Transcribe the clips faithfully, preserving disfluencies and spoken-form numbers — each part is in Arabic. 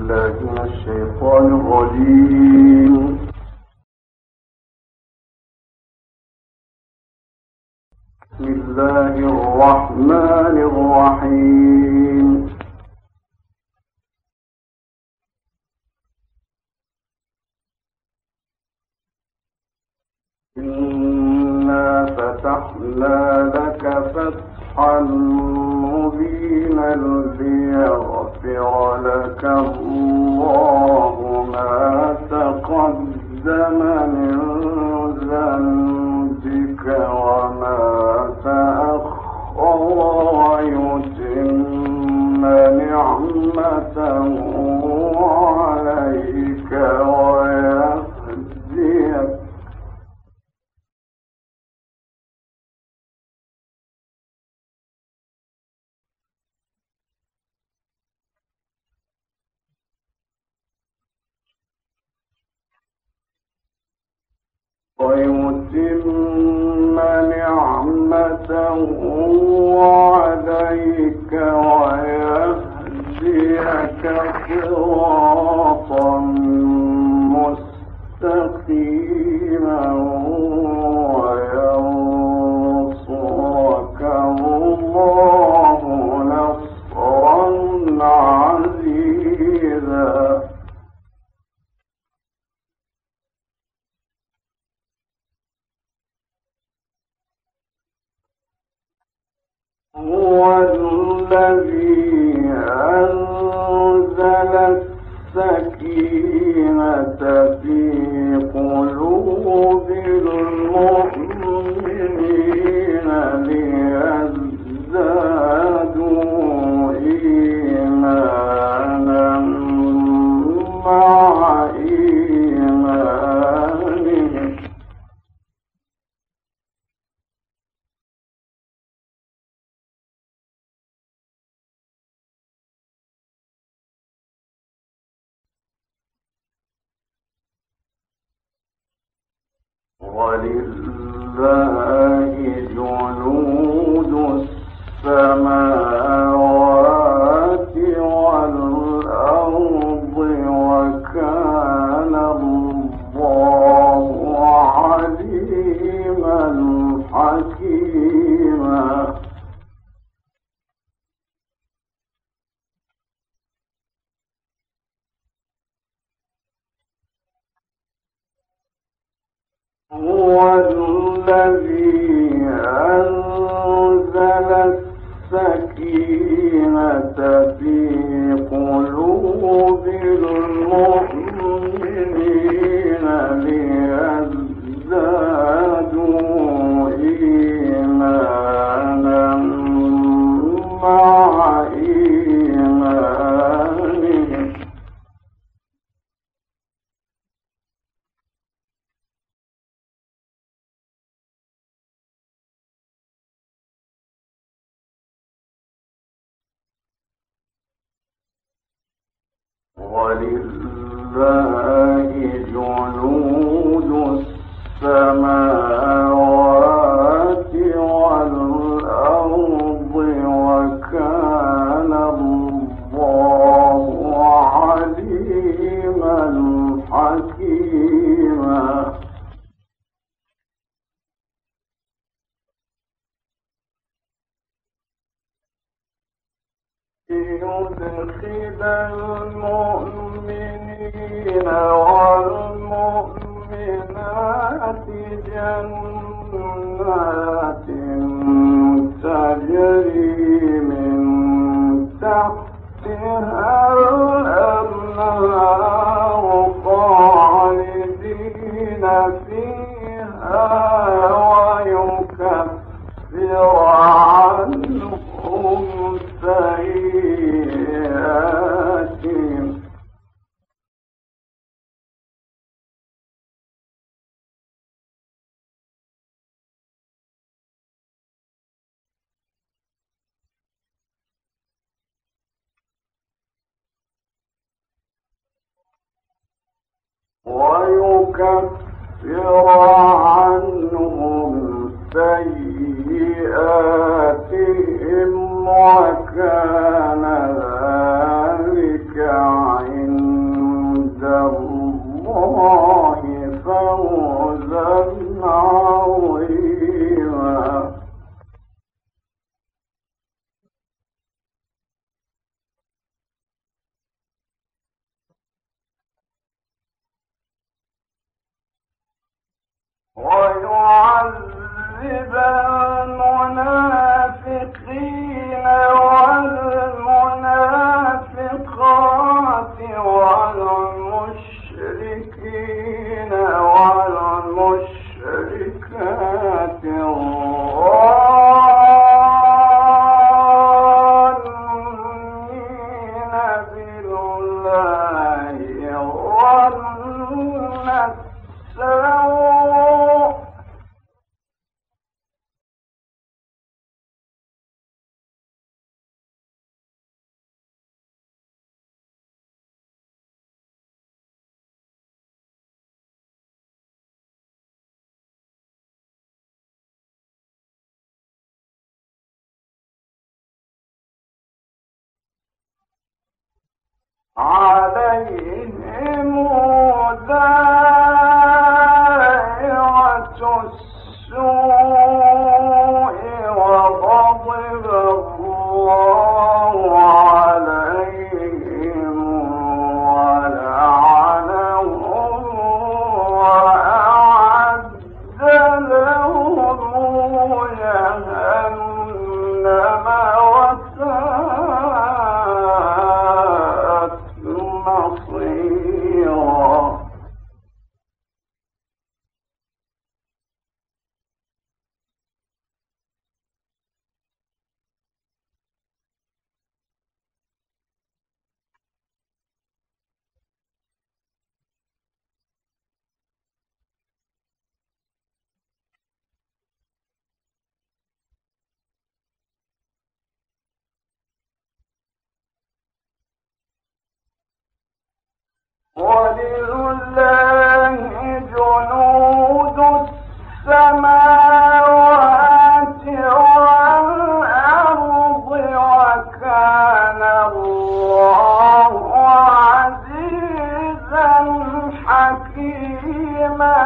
بالله من الشيطان الرجيم. بسم الله الرحمن الرحيم. إنا فتحنا لك فتحا مبينا ليغفر لك الله ما تقدم من ذنبك وما تأخر ويتم نعمته عليك ويهديك ويتم نعمته عليك ويهديك صراطا مستقيما وينصرك الله نصرا عزيزا. هو الذي أنزل السكينة في قلوب المؤمنين ليزدادوا إيمانا مع إيمانهم. ولله جنود السماوات والأرض وكان الله عليما حكيما. هو الذي أنزل السكينة في قلوب المؤمنين ليزدادوا إيمانا مع إيمانهم. ولله جنود السماوات والأرض وكان الله عليما حكيما. يدخل المؤمنين والمؤمنات جنات تجري من تحتها الأنهار خالدين فيها ويكفر عنهم سيئاتهم ويكفر عنهم سيئاتهم وكان ذلك عند ويعذب المنافقين والمنافقات والمشركين والمشركات الظانين بالله ظن السوء عليهم دائرة السوء وغضب الله عليهم ولعنهم وأعد لهم جهنم وساءت مصيرا. ولله جنود السماوات والأرض وكان الله عزيزا حكيما.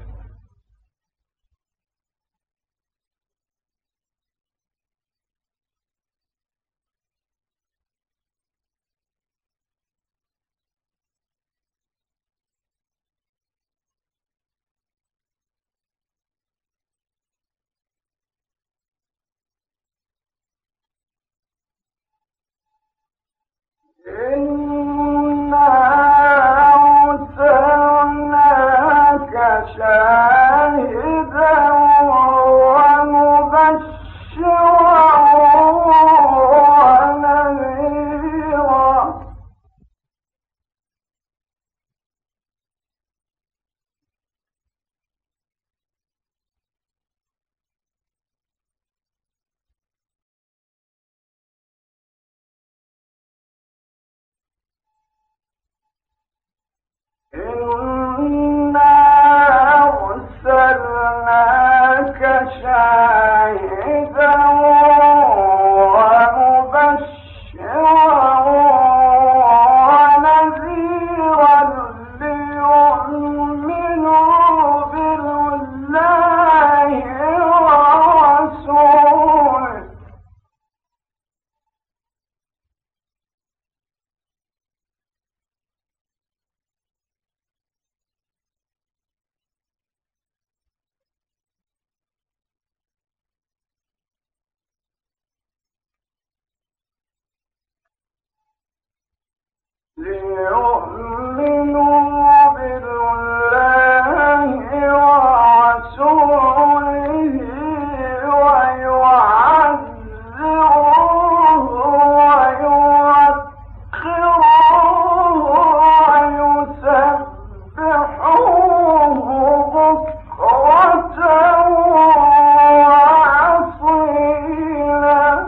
إنا أرسلناك شاهدا ومبشرا ونذيرا. إنا أرسلناك شاهدا ومبشرا ونذيرا ليؤمنوا بالله ورسوله. ليؤمنوا بالله ورسوله ويعزروه ويوقروه ويسبحوه بكرة وأصيلا.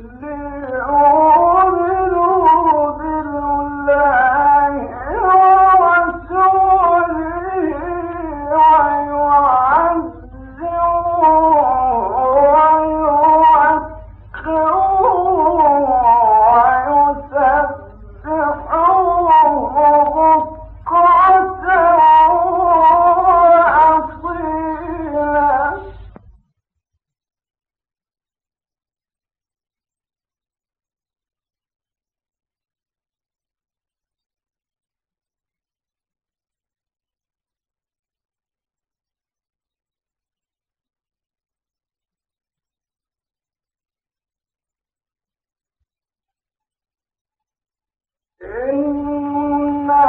ليؤمنوا بالله ورسوله ويعزروه إنا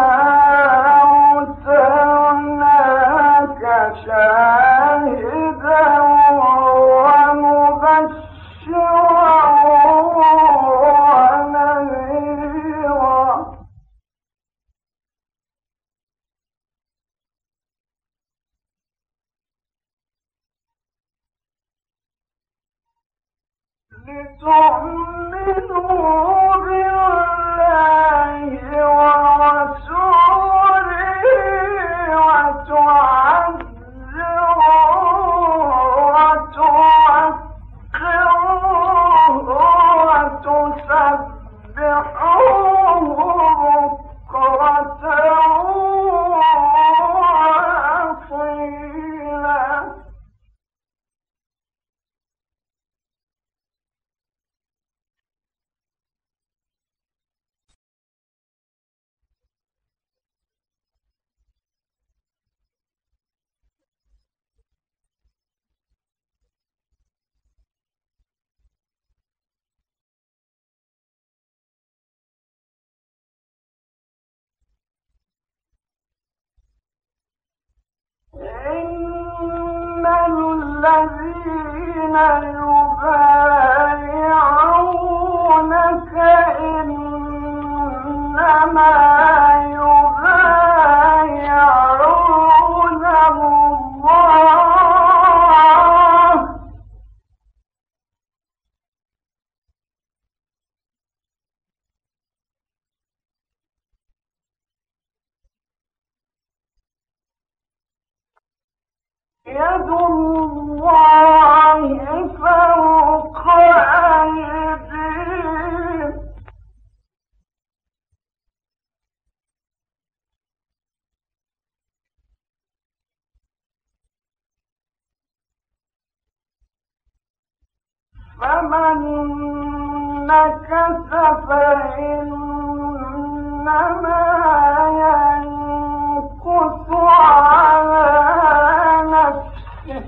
أرسلناك شاهدا ومبشرا ونذيرا لتؤمنوا بالله ورسوله وتعزروه وتوقروه وتسبحوه بكرة وأصيلا إن الذين يبايعونك إنما يبايعون الله يد الله فوق أيديهم فمن نكث فإنما ينكث على نفسه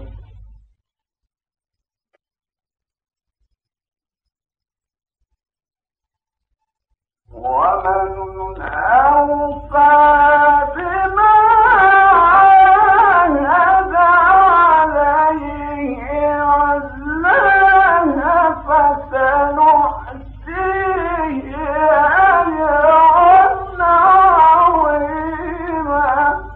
ومن أوفى بما عاهد عليه عزاه فسنؤتيه أجرا عظيما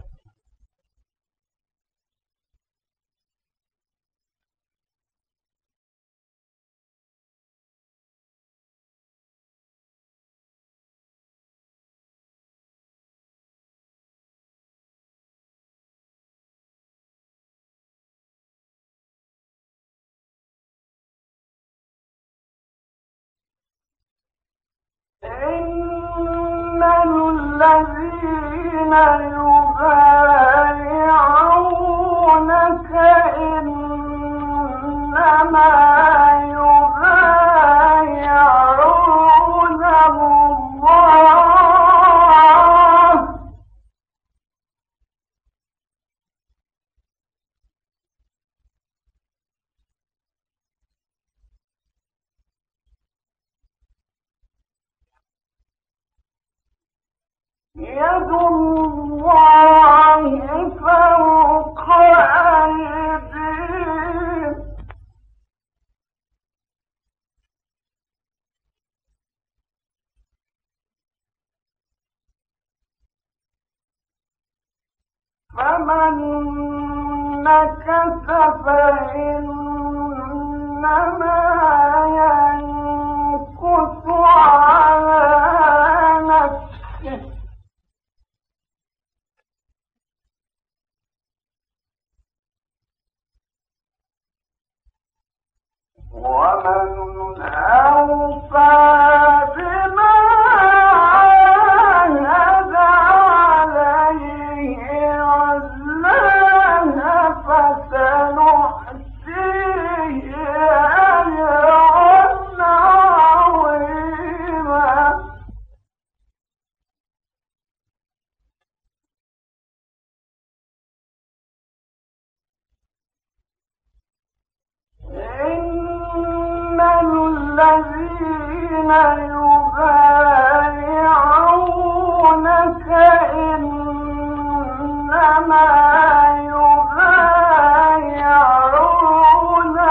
إن الذين يبايعونك إنما يبايعون الله يد الله فوق أيديهم فمن نكث فإنما ينكث الذين يبايعونك إنما يبايعون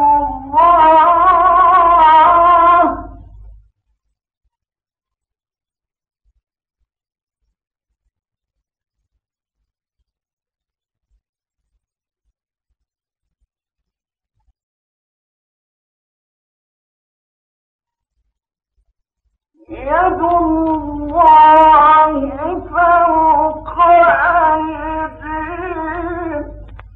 الله يد الله فوق أيديهم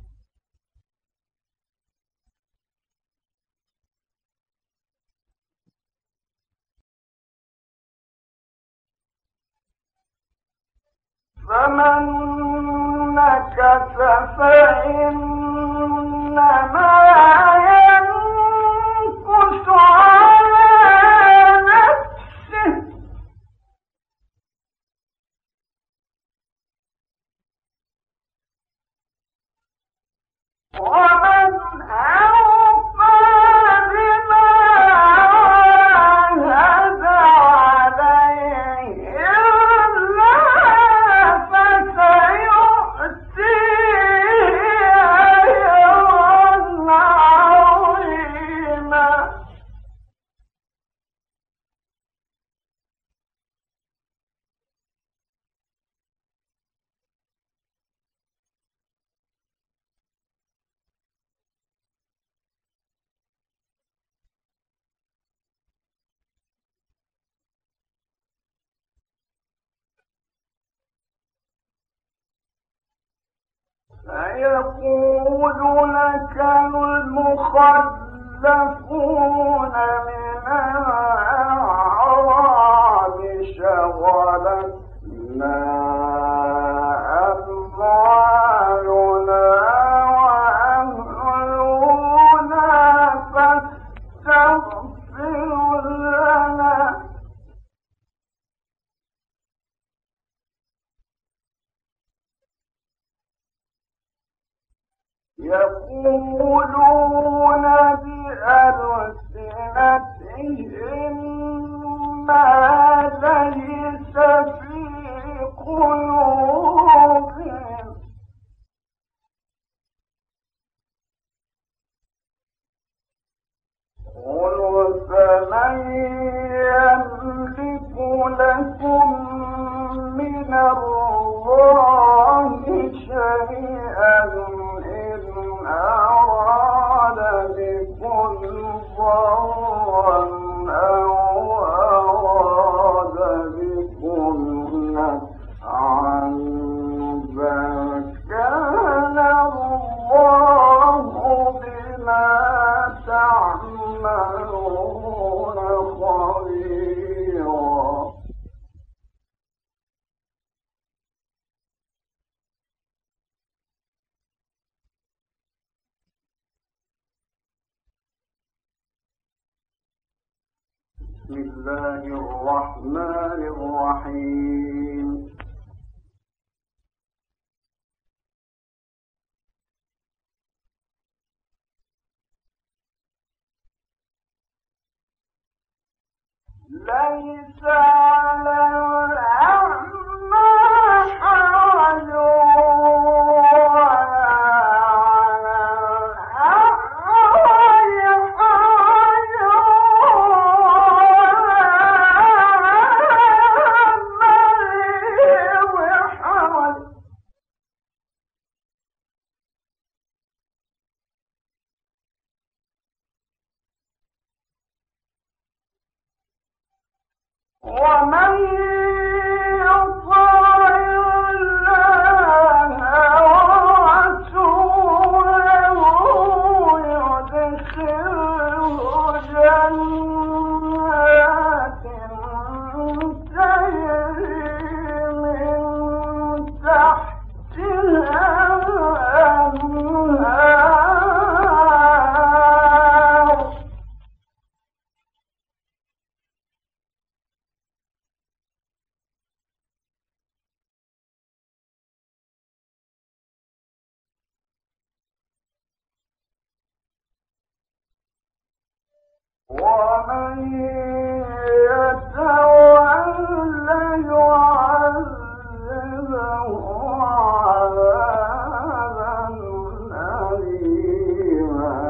فمن نكث فإنما ينكث على نفسه ومن أوفى بما عاهد عليه الله فسيؤتيه أجرا عظيما. سيقول لك المخلفون من الأعراب شغلتنا أموالنا وأهلنا فاستغفر لنا يقولون بألسنتهم ما ليس في قلوبهم قل فمن يملك لكم من الله شيئا إن أراد بكم ضرا أو أراد بكم نفعا بل كان الله بما تعملون خبيرا. بسم الله الرحمن الرحيم. ليس على الأعمى حرج ولا على الأعرج حرج ولا على المريض حرج ومن يتولى يعذبه عذابا أليما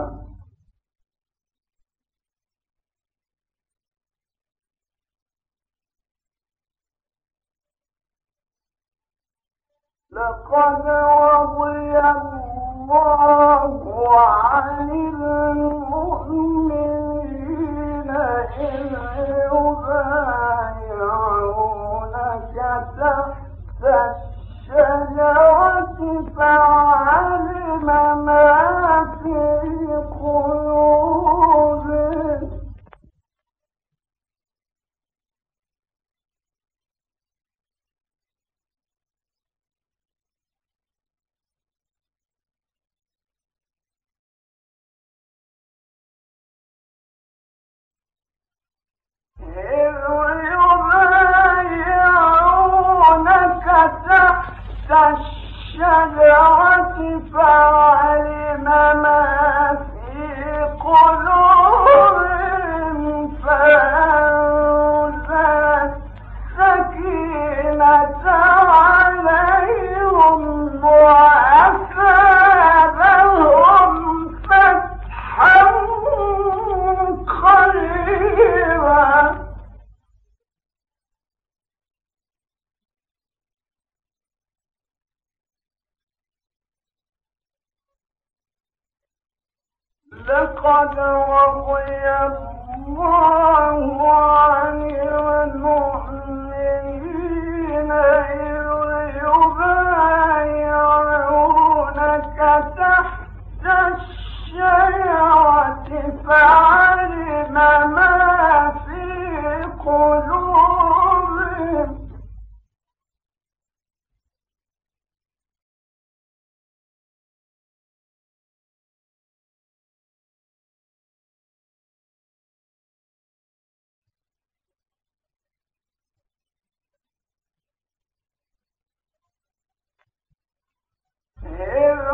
لقد رضي الله عن المؤمنين إذ يبايعونك تحت الشجرة فعلم ما في قلوبهم إذ يبايعونك تحت الشجرة فعلم ما في قلوبهم فأنزل السكينة عليهم وأثابهم فتحا قريبا لقد رضي الله عن المؤمنين إذ يبايعونك تحت الشجرة فعلم ما في قلوبهم إذ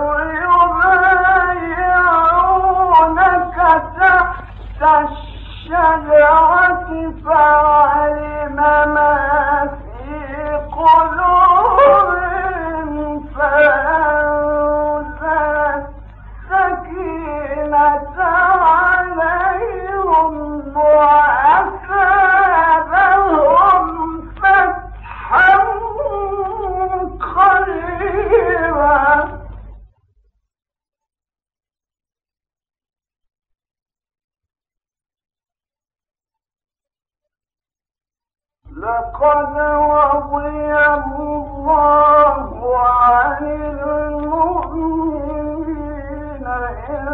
يبايعونك تحت الشجرة فعلم ما في قلوبهم فأنزل السكينة عليهم وأثابهم فتحا قريبا لقد رضي الله عن المؤمنين إذ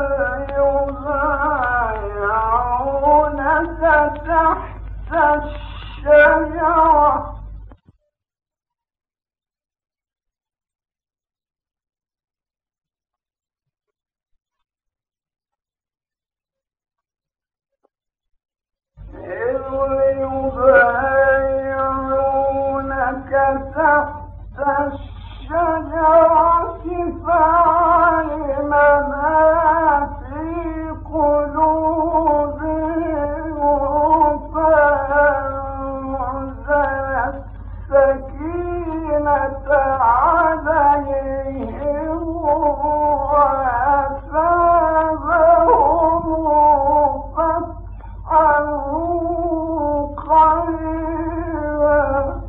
يبايعونك تحت الشجرة إذ يبايعونك تحت الشجرة فعلم ما في قلوبهم فأنزل السكينة عليهم وأثابهم فتحا قريبا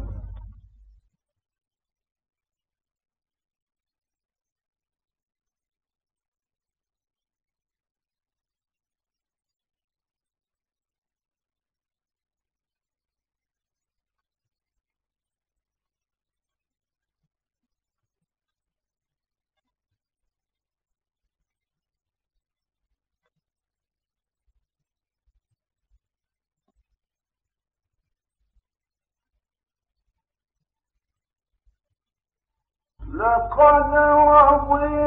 لقد رضي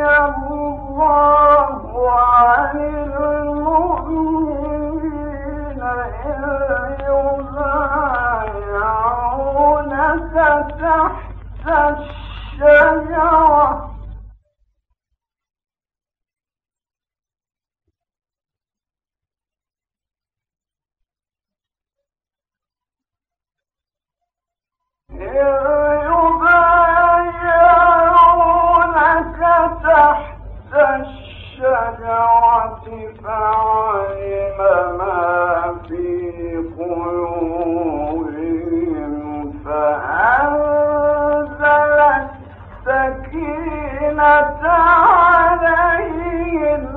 الله عن المؤمنين إذ يبايعونك تحت الشجرة يبايعونك تحت الشجرة فعلم ما في قلوبهم فأنزل السكينة عليهم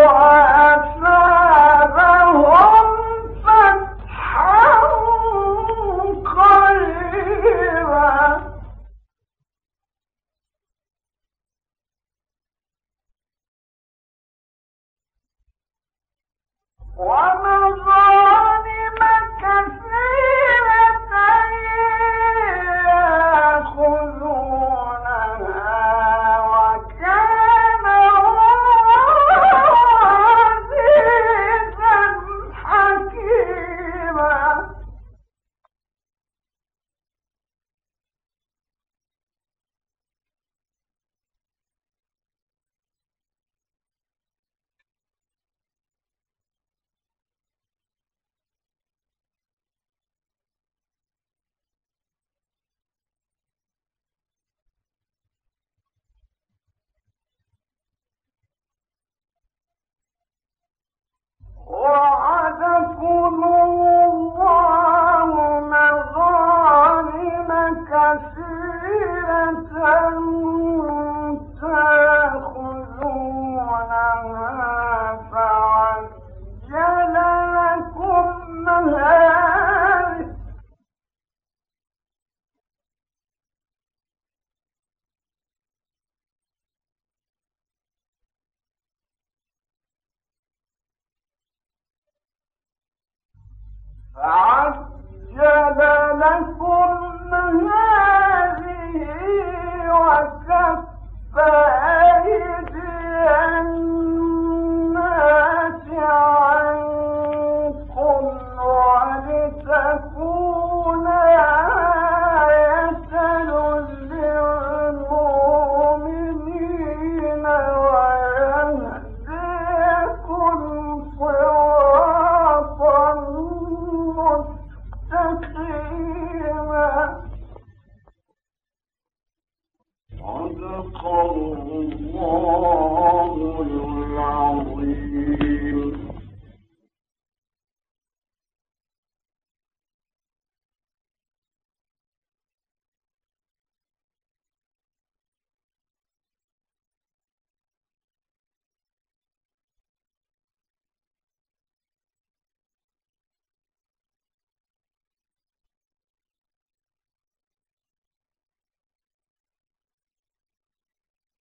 وأثابهم فتحا قريبا. ومظالم كثيرة يأخذونها وكان الله عزيزا حكيما. وعدكم الله مغانم كثيرة تأخذونها فعجل لكم هذه فعجل لكم هذه وكف أيدي الناس عنكم ولتكون آية للمؤمنين ويهديكم صراطا مستقيما. صدق الله